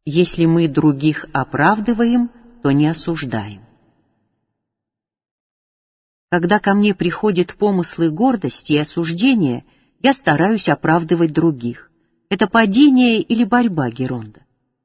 Если мы других оправдываем, то не осуждаем. Когда ко мне приходят помыслы гордости и осуждения, я стараюсь оправдывать других. Это падение или борьба, Геронда?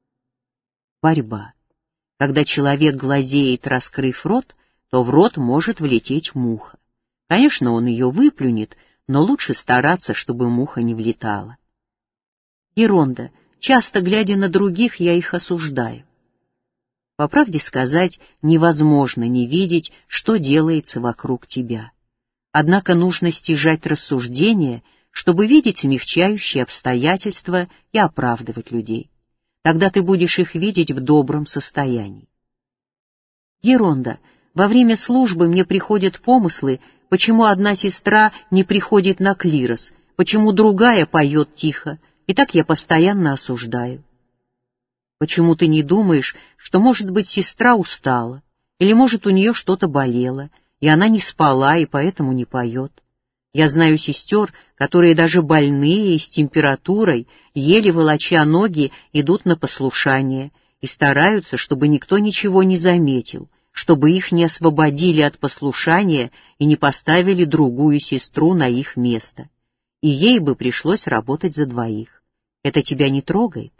Борьба. Когда человек глазеет, раскрыв рот, то в рот может влететь муха. Конечно, он ее выплюнет, но лучше стараться, чтобы муха не влетала. Геронда, часто глядя на других, я их осуждаю. По правде сказать, невозможно не видеть, что делается вокруг тебя. Однако нужно стяжать рассуждения, чтобы видеть смягчающие обстоятельства и оправдывать людей. Тогда ты будешь их видеть в добром состоянии. Геронда, во время службы мне приходят помыслы, почему одна сестра не приходит на клирос, почему другая поет тихо, и так я постоянно осуждаю. Почему ты не думаешь, что, может быть, сестра устала, или, может, у нее что-то болело, и она не спала, и поэтому не поет? Я знаю сестер, которые даже больные и с температурой, еле волоча ноги, идут на послушание и стараются, чтобы никто ничего не заметил, чтобы их не освободили от послушания и не поставили другую сестру на их место. И ей бы пришлось работать за двоих. Это тебя не трогает?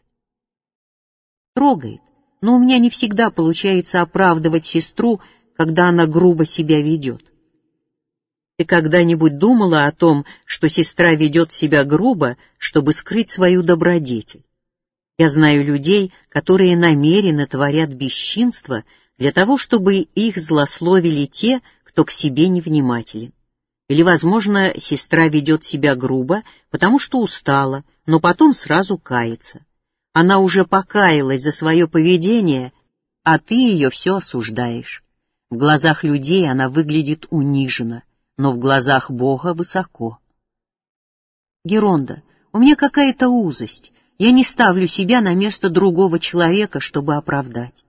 Трогает, но у меня не всегда получается оправдывать сестру, когда она грубо себя ведет. Ты когда-нибудь думала о том, что сестра ведет себя грубо, чтобы скрыть свою добродетель? Я знаю людей, которые намеренно творят бесчинство для того, чтобы их злословили те, кто к себе невнимателен. Или, возможно, сестра ведет себя грубо, потому что устала, но потом сразу кается. Она уже покаялась за свое поведение, а ты ее все осуждаешь. В глазах людей она выглядит униженно, но в глазах Бога высоко. Геронда, у меня какая-то узость. Я не ставлю себя на место другого человека, чтобы оправдать.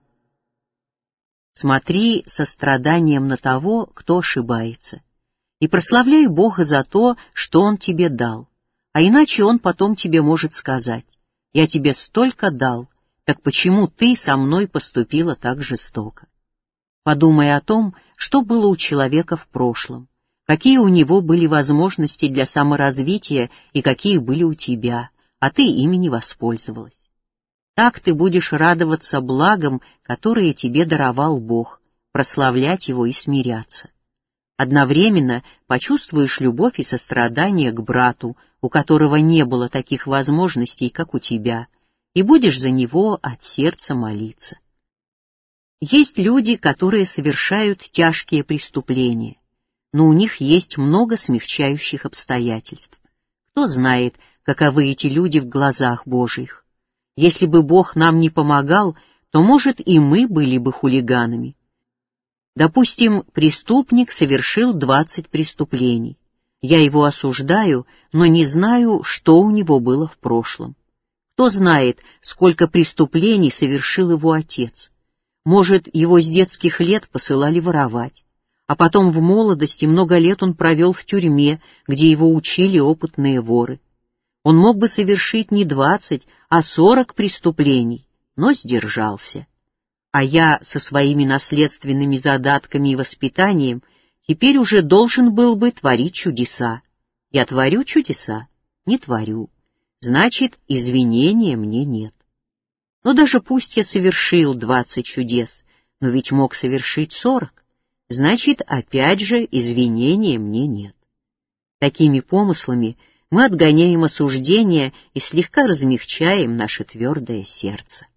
Смотри со страданием на того, кто ошибается, и прославляй Бога за то, что Он тебе дал, а иначе Он потом тебе может сказать: «Я тебе столько дал, так почему ты со мной поступила так жестоко?» Подумай о том, что было у человека в прошлом, какие у него были возможности для саморазвития и какие были у тебя, а ты ими не воспользовалась. Так ты будешь радоваться благам, которые тебе даровал Бог, прославлять Его и смиряться. Одновременно почувствуешь любовь и сострадание к брату, у которого не было таких возможностей, как у тебя, и будешь за него от сердца молиться. Есть люди, которые совершают тяжкие преступления, но у них есть много смягчающих обстоятельств. Кто знает, каковы эти люди в глазах Божьих? Если бы Бог нам не помогал, то, может, и мы были бы хулиганами. Допустим, преступник совершил 20 преступлений. Я его осуждаю, но не знаю, что у него было в прошлом. Кто знает, сколько преступлений совершил его отец? Может, его с детских лет посылали воровать, а потом в молодости много лет он провел в тюрьме, где его учили опытные воры. Он мог бы совершить не 20, а 40 преступлений, но сдержался. А я со своими наследственными задатками и воспитанием теперь уже должен был бы творить чудеса. Я творю чудеса? Не творю. Значит, извинения мне нет. Но даже пусть я совершил 20 чудес, но ведь мог совершить 40. Значит, опять же, извинения мне нет. Такими помыслами мы отгоняем осуждение и слегка размягчаем наше твердое сердце.